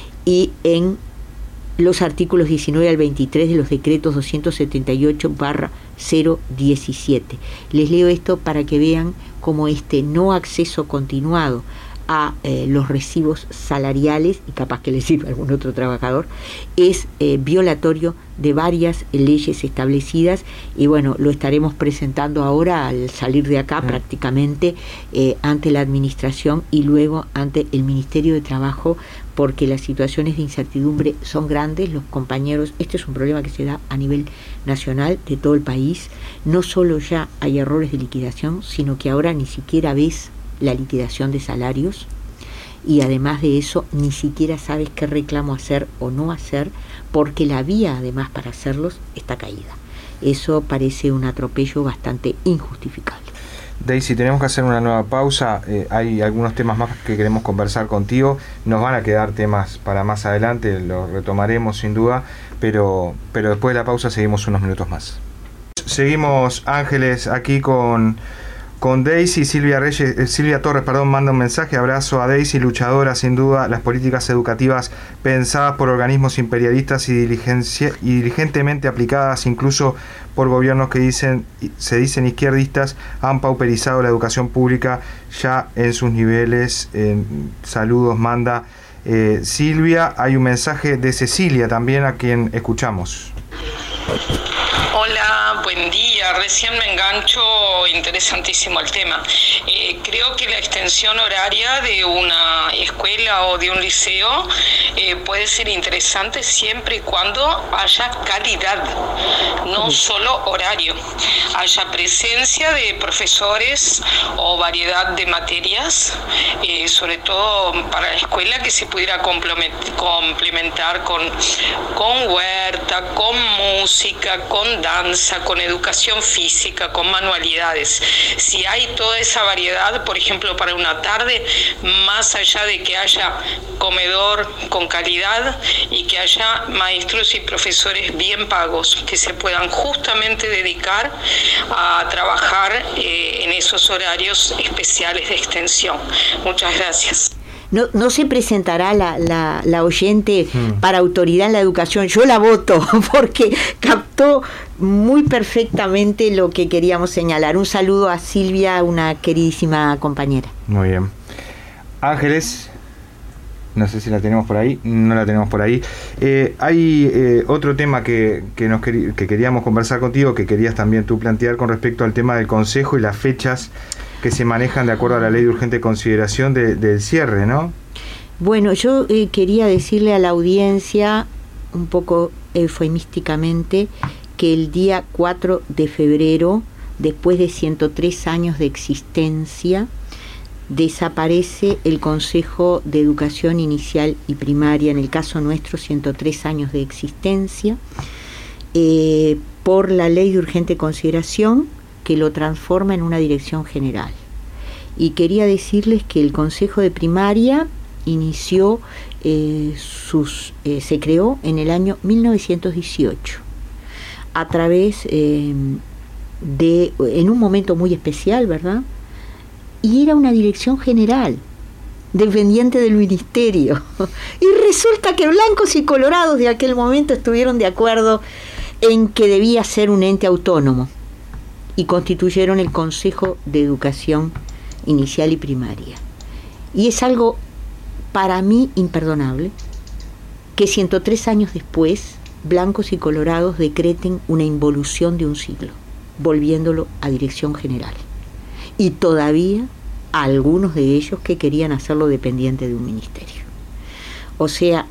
y en los artículos diecinueve al veintitrés de los decretos doscientos setenta y ocho barra cero diecisiete. Les leo esto para que vean cómo este no acceso continuado a eh, los recibos salariales, y capaz que le sirva a algún otro trabajador, es eh, violatorio de varias leyes establecidas, y bueno, lo estaremos presentando ahora al salir de acá, mm. prácticamente eh, ante la administración y luego ante el Ministerio de Trabajo, porque las situaciones de incertidumbre son grandes. Los compañeros, este es un problema que se da a nivel nacional de todo el país, no solo ya hay errores de liquidación, sino que ahora ni siquiera ves la liquidación de salarios, y además de eso ni siquiera sabes qué reclamo hacer o no hacer, porque la vía además para hacerlos está caída. Eso parece un atropello bastante injustificable. Daisy, tenemos que hacer una nueva pausa. Eh, hay algunos temas más que queremos conversar contigo. Nos van a quedar temas para más adelante, los retomaremos sin duda, pero, pero después de la pausa seguimos unos minutos más. Seguimos, Ángeles, aquí con... Con Daisy. Silvia Reyes, eh, Silvia Torres, perdón, manda un mensaje: abrazo a Daisy, luchadora sin duda. Las políticas educativas pensadas por organismos imperialistas y, diligencia, y diligentemente aplicadas incluso por gobiernos que dicen se dicen izquierdistas han pauperizado la educación pública ya en sus niveles. Eh, saludos, manda eh, Silvia. Hay un mensaje de Cecilia también, a quien escuchamos. Hola, buen día. Recién me engancho, interesantísimo el tema. Eh, creo que la extensión horaria de una escuela o de un liceo eh, puede ser interesante siempre y cuando haya calidad, no solo horario. Haya presencia de profesores o variedad de materias, eh, sobre todo para la escuela, que se pudiera complementar con, con huerta, con música, con danza, con educación física, con manualidades. Si hay toda esa variedad, por ejemplo, para una tarde, más allá de que haya comedor con calidad y que haya maestros y profesores bien pagos, que se puedan justamente dedicar a trabajar eh, en esos horarios especiales de extensión. Muchas gracias. No, no se presentará la, la, la oyente hmm. para autoridad en la educación. Yo la voto porque captó muy perfectamente lo que queríamos señalar. Un saludo a Silvia, una queridísima compañera. Muy bien. Ángeles, no sé si la tenemos por ahí, no la tenemos por ahí. Eh, hay eh, otro tema que, que, nos quer- que queríamos conversar contigo, que querías también tú plantear con respecto al tema del Consejo y las fechas que se manejan de acuerdo a la ley de urgente consideración de, del cierre, ¿no? Bueno, yo eh, quería decirle a la audiencia, un poco eufemísticamente, que el día cuatro de febrero, después de ciento tres años de existencia, desaparece el Consejo de Educación Inicial y Primaria, en el caso nuestro, ciento tres años de existencia, eh, por la Ley de Urgente Consideración, que lo transforma en una dirección general. Y quería decirles que el Consejo de Primaria inició eh, sus eh, se creó en el año mil novecientos dieciocho a través eh, de en un momento muy especial, ¿verdad? Y era una dirección general dependiente del ministerio, y resulta que blancos y colorados de aquel momento estuvieron de acuerdo en que debía ser un ente autónomo y constituyeron el Consejo de Educación Inicial y Primaria. Y es algo para mí imperdonable que ciento tres años después blancos y colorados decreten una involución de un siglo, volviéndolo a dirección general, y todavía a algunos de ellos que querían hacerlo dependiente de un ministerio. O sea,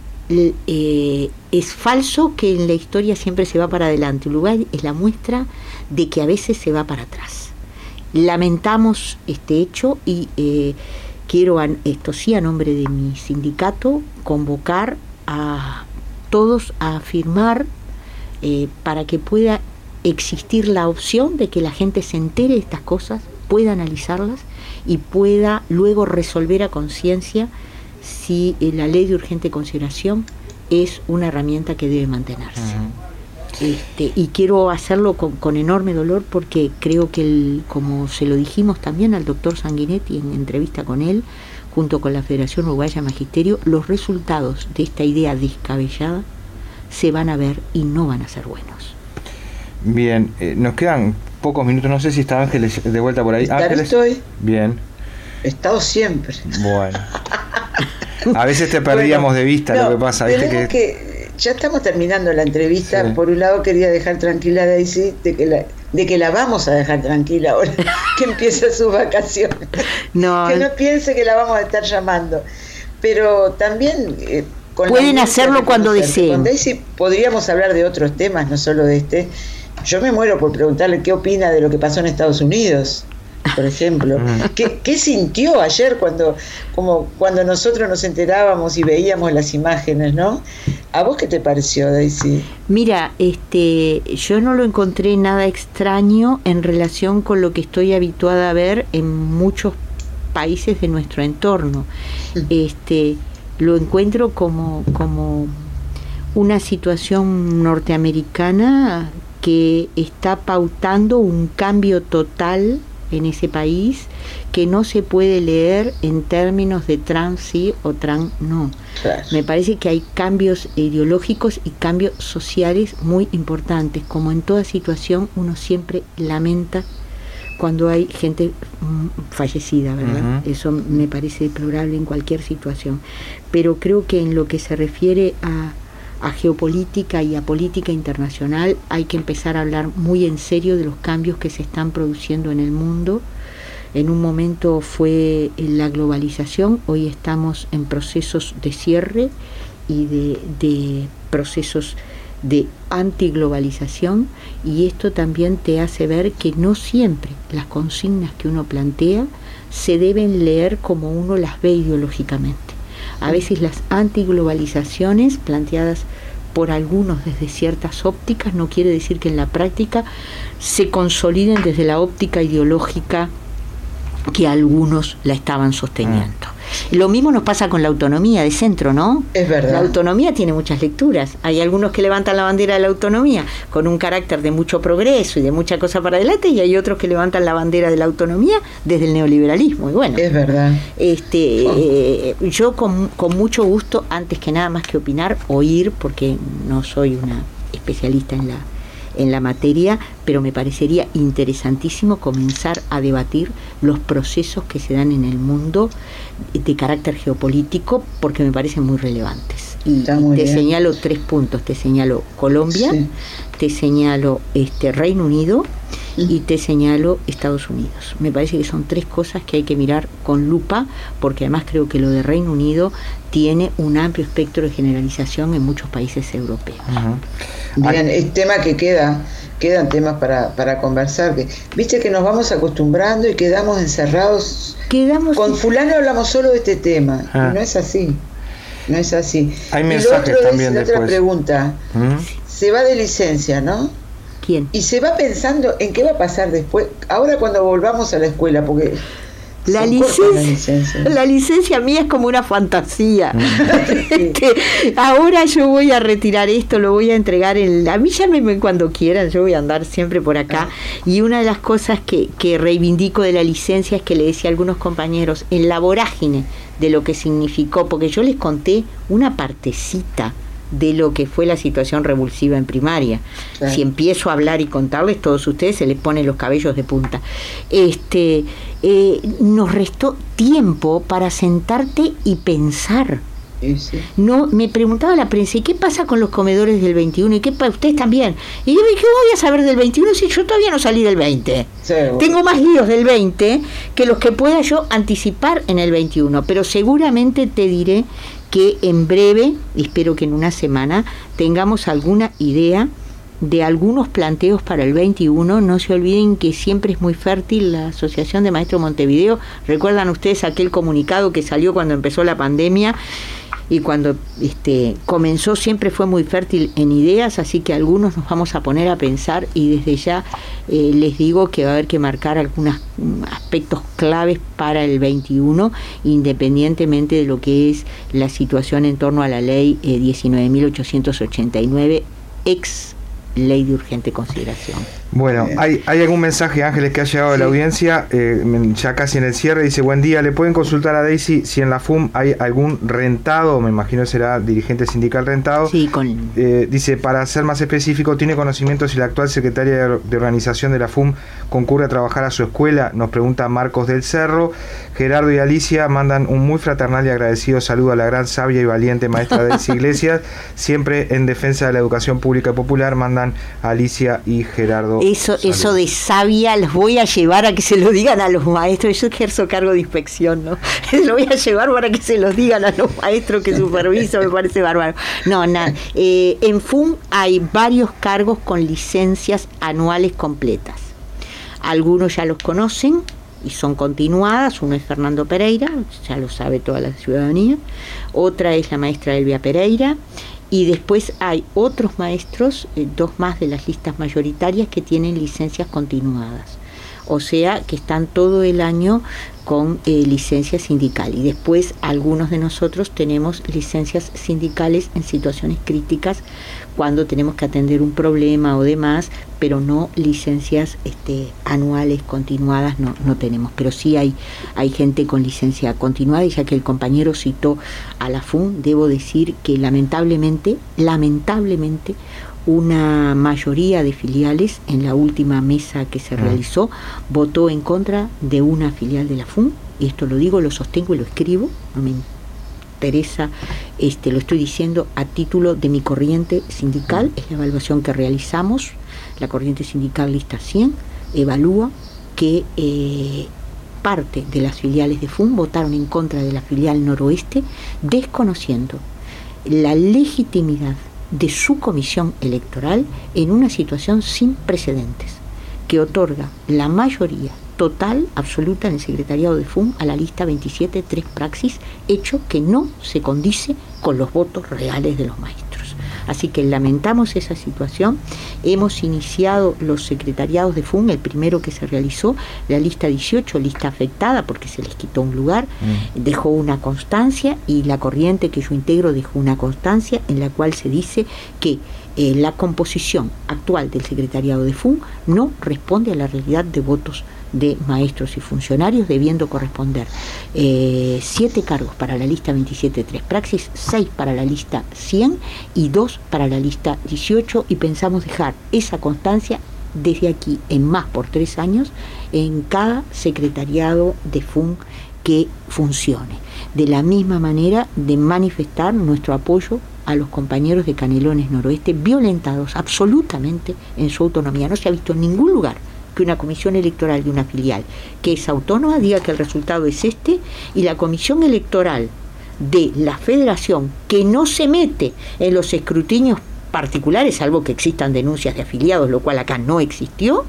eh, es falso que en la historia siempre se va para adelante. Uruguay es la muestra de que a veces se va para atrás. Lamentamos este hecho y eh, quiero, esto sí, a nombre de mi sindicato, convocar a todos a firmar eh, para que pueda existir la opción de que la gente se entere de estas cosas, pueda analizarlas y pueda luego resolver a conciencia si eh, la Ley de Urgente Consideración es una herramienta que debe mantenerse. Uh-huh. Este, y quiero hacerlo con, con enorme dolor, porque creo que, el, como se lo dijimos también al doctor Sanguinetti en entrevista con él, junto con la Federación Uruguaya de Magisterio, los resultados de esta idea descabellada se van a ver y no van a ser buenos. Bien, eh, nos quedan pocos minutos, no sé si está Ángeles de vuelta por ahí. Claro, Ángeles. estoy. Bien. He estado siempre. Bueno. A veces te perdíamos bueno, de vista no, lo que pasa. ¿Viste que... que ya estamos terminando la entrevista. Sí. Por un lado quería dejar tranquila a Daisy de que la, de que la vamos a dejar tranquila ahora que empieza sus vacaciones. No. Que no piense que la vamos a estar llamando. Pero también... Eh, con pueden hacerlo cuando deseen. Con Daisy podríamos hablar de otros temas, no solo de este. Yo me muero por preguntarle qué opina de lo que pasó en Estados Unidos, por ejemplo. ¿Qué, qué sintió ayer cuando, como cuando nosotros nos enterábamos y veíamos las imágenes, ¿no? ¿A vos qué te pareció, Daisy? Mira, este, yo no lo encontré nada extraño en relación con lo que estoy habituada a ver en muchos países de nuestro entorno. Este, lo encuentro como, como una situación norteamericana que está pautando un cambio total en ese país, que no se puede leer en términos de trans sí o trans no. Claro. Me parece que hay cambios ideológicos y cambios sociales muy importantes. Como en toda situación, uno siempre lamenta cuando hay gente fallecida, ¿verdad? Uh-huh. Eso me parece deplorable en cualquier situación. Pero creo que en lo que se refiere a a geopolítica y a política internacional, hay que empezar a hablar muy en serio de los cambios que se están produciendo en el mundo. En un momento fue la globalización, hoy estamos en procesos de cierre y de, de procesos de antiglobalización, y esto también te hace ver que no siempre las consignas que uno plantea se deben leer como uno las ve ideológicamente. A veces las antiglobalizaciones planteadas por algunos desde ciertas ópticas no quiere decir que en la práctica se consoliden desde la óptica ideológica que algunos la estaban sosteniendo. Mm. Lo mismo nos pasa con la autonomía de centro, ¿no? Es verdad. La autonomía tiene muchas lecturas. Hay algunos que levantan la bandera de la autonomía con un carácter de mucho progreso y de mucha cosa para adelante, y hay otros que levantan la bandera de la autonomía desde el neoliberalismo. Y bueno, es verdad. Este, oh. eh, yo con, con mucho gusto, antes que nada más que opinar, oír, porque no soy una especialista en la en la materia, pero me parecería interesantísimo comenzar a debatir los procesos que se dan en el mundo de carácter geopolítico, porque me parecen muy relevantes. Y, y te bien. señalo tres puntos, te señalo Colombia, sí. te señalo este Reino Unido y te señalo Estados Unidos. Me parece que son tres cosas que hay que mirar con lupa, porque además creo que lo de Reino Unido tiene un amplio espectro de generalización en muchos países europeos. Uh-huh. Bien, es tema que queda, quedan temas para, para conversar. Que, viste que nos vamos acostumbrando y quedamos encerrados. Quedamos con fulano hablamos solo de este tema. Ah. Y no es así. No es así. Hay y mensajes lo otro también es la después. Otra pregunta. ¿Mm? Se va de licencia, ¿no? ¿Quién? Y se va pensando en qué va a pasar después, ahora cuando volvamos a la escuela, porque la licencia, la licencia la licencia mía es como una fantasía. este, ahora yo voy a retirar esto, lo voy a entregar en, a mí llámenme cuando quieran, yo voy a andar siempre por acá. Ah. Y una de las cosas que, que reivindico de la licencia es que le decía a algunos compañeros, en la vorágine de lo que significó, porque yo les conté una partecita de lo que fue la situación revulsiva en primaria. Claro. Si empiezo a hablar y contarles, todos ustedes se les ponen los cabellos de punta. Este, eh, nos restó tiempo para sentarte y pensar. Sí, sí. No, me preguntaba la prensa, ¿y qué pasa con los comedores del veintiuno? ¿Y qué pasa? Ustedes también. Y yo dije, ¿qué voy a saber del veintiuno si yo todavía no salí del veinte? Sí, bueno. Tengo más líos del veinte que los que pueda yo anticipar en el veintiuno, pero seguramente te diré que en breve, espero que en una semana, tengamos alguna idea de algunos planteos para el veintiuno. No se olviden que siempre es muy fértil la Asociación de Maestros Montevideo. ¿Recuerdan ustedes aquel comunicado que salió cuando empezó la pandemia? Y cuando este, comenzó siempre fue muy fértil en ideas, así que algunos nos vamos a poner a pensar, y desde ya eh, les digo que va a haber que marcar algunos aspectos claves para el veintiuno, independientemente de lo que es la situación en torno a la ley eh, diecinueve mil ochocientos ochenta y nueve, ex ley de urgente consideración. Bueno, ¿hay, hay algún mensaje, Ángeles, que ha llegado de sí. la audiencia? Eh, ya casi en el cierre, dice, buen día, ¿le pueden consultar a Daisy si en la F U M hay algún rentado? Me imagino será dirigente sindical rentado. Sí, con... Eh, dice, para ser más específico, ¿tiene conocimiento si la actual secretaria de organización de la F U M concurre a trabajar a su escuela? Nos pregunta Marcos del Cerro. Gerardo y Alicia mandan un muy fraternal y agradecido saludo a la gran, sabia y valiente maestra Daisy Iglesias, siempre en defensa de la educación pública y popular. Mandan a Alicia y Gerardo. Eso, eso de sabia los voy a llevar a que se lo digan a los maestros. Yo ejerzo cargo de inspección, ¿no? Lo voy a llevar para que se los digan a los maestros que superviso, me parece bárbaro. No, nada. Eh, en F U M hay varios cargos con licencias anuales completas. Algunos ya los conocen y son continuadas. Uno es Fernando Pereira, ya lo sabe toda la ciudadanía. Otra es la maestra Elvia Pereira. Y después hay otros maestros, eh, dos más de las listas mayoritarias, que tienen licencias continuadas. O sea, que están todo el año con eh, licencia sindical. Y después algunos de nosotros tenemos licencias sindicales en situaciones críticas, cuando tenemos que atender un problema o demás, pero no licencias este, anuales continuadas, no, no tenemos. Pero sí hay, hay gente con licencia continuada, y ya que el compañero citó a la F U M, debo decir que lamentablemente, lamentablemente, una mayoría de filiales en la última mesa que se realizó votó en contra de una filial de la F U M, y esto lo digo, lo sostengo y lo escribo, no me interesa, este, lo estoy diciendo a título de mi corriente sindical. Es la evaluación que realizamos. La corriente sindical lista cien evalúa que eh, parte de las filiales de F U M votaron en contra de la filial noroeste, desconociendo la legitimidad de su comisión electoral en una situación sin precedentes, que otorga la mayoría total, absoluta, en el secretariado de F U M a la lista veintisiete tres Praxis, hecho que no se condice con los votos reales de los maestros. Así que lamentamos esa situación. Hemos iniciado los secretariados de F U M, el primero que se realizó, la lista dieciocho, lista afectada porque se les quitó un lugar, mm. dejó una constancia, y la corriente que yo integro dejó una constancia en la cual se dice que eh, la composición actual del secretariado de F U M no responde a la realidad de votos de maestros y funcionarios, debiendo corresponder eh, siete cargos para la lista veintisiete tres Praxis, seis para la lista cien y dos para la lista dieciocho, y pensamos dejar esa constancia desde aquí en más por tres años en cada secretariado de F U N que funcione. De la misma manera de manifestar nuestro apoyo a los compañeros de Canelones Noroeste violentados absolutamente en su autonomía. No se ha visto en ningún lugar que una comisión electoral de una filial que es autónoma diga que el resultado es este, y la comisión electoral de la federación, que no se mete en los escrutinios particulares, salvo que existan denuncias de afiliados, lo cual acá no existió,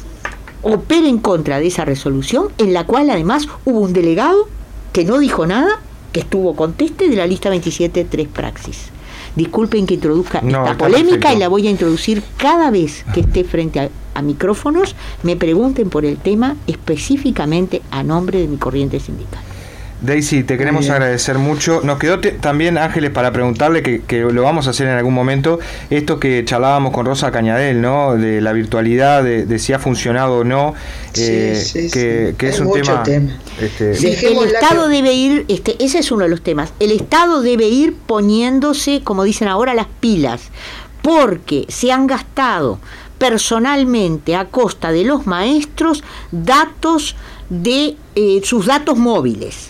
opera en contra de esa resolución, en la cual además hubo un delegado que no dijo nada, que estuvo conteste de la lista veintisiete tres Praxis. Disculpen que introduzca no, esta polémica, perfecto. Y la voy a introducir cada vez que esté frente a, a micrófonos, me pregunten por el tema específicamente a nombre de mi corriente sindical. Daisy, te queremos agradecer mucho. Nos quedó te, también, Ángeles, para preguntarle, que, que lo vamos a hacer en algún momento, esto que charlábamos con Rosa Cañadel, ¿no? De la virtualidad, de, de si ha funcionado o no, eh, sí, sí, que, sí. que es Hay un mucho tema... tema. Este, Sí, el Estado que... debe ir, este, ese es uno de los temas, el Estado debe ir poniéndose, como dicen ahora, las pilas, porque se han gastado personalmente a costa de los maestros datos de eh, sus datos móviles.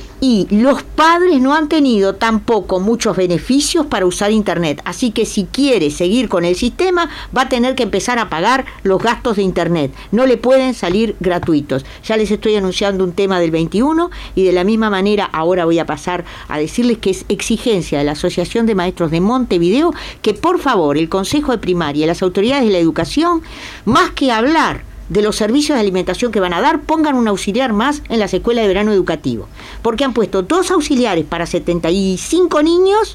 Y los padres no han tenido tampoco muchos beneficios para usar Internet. Así que si quiere seguir con el sistema, va a tener que empezar a pagar los gastos de Internet. No le pueden salir gratuitos. Ya les estoy anunciando un tema del veintiuno, y de la misma manera ahora voy a pasar a decirles que es exigencia de la Asociación de Maestros de Montevideo que por favor el Consejo de Primaria y las autoridades de la educación, más que hablar de los servicios de alimentación que van a dar, pongan un auxiliar más en las escuelas de verano educativo, porque han puesto dos auxiliares para setenta y cinco niños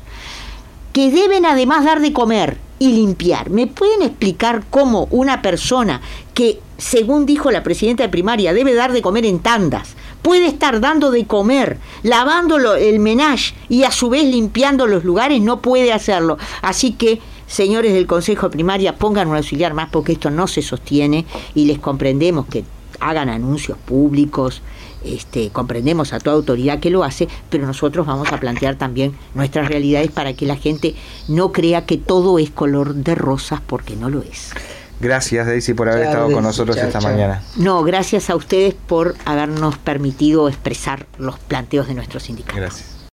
que deben además dar de comer y limpiar. ¿Me pueden explicar cómo una persona que, según dijo la presidenta de primaria, debe dar de comer en tandas, puede estar dando de comer, lavando el menage y a su vez limpiando los lugares? No puede hacerlo. Así que, señores del Consejo de Primaria, pongan un auxiliar más, porque esto no se sostiene, y les comprendemos que hagan anuncios públicos, este, comprendemos a toda autoridad que lo hace, pero nosotros vamos a plantear también nuestras realidades para que la gente no crea que todo es color de rosas, porque no lo es. Gracias, Daisy, por haber chao, estado Daisy, con nosotros chao, esta chao. mañana. No, gracias a ustedes por habernos permitido expresar los planteos de nuestro sindicato. Gracias.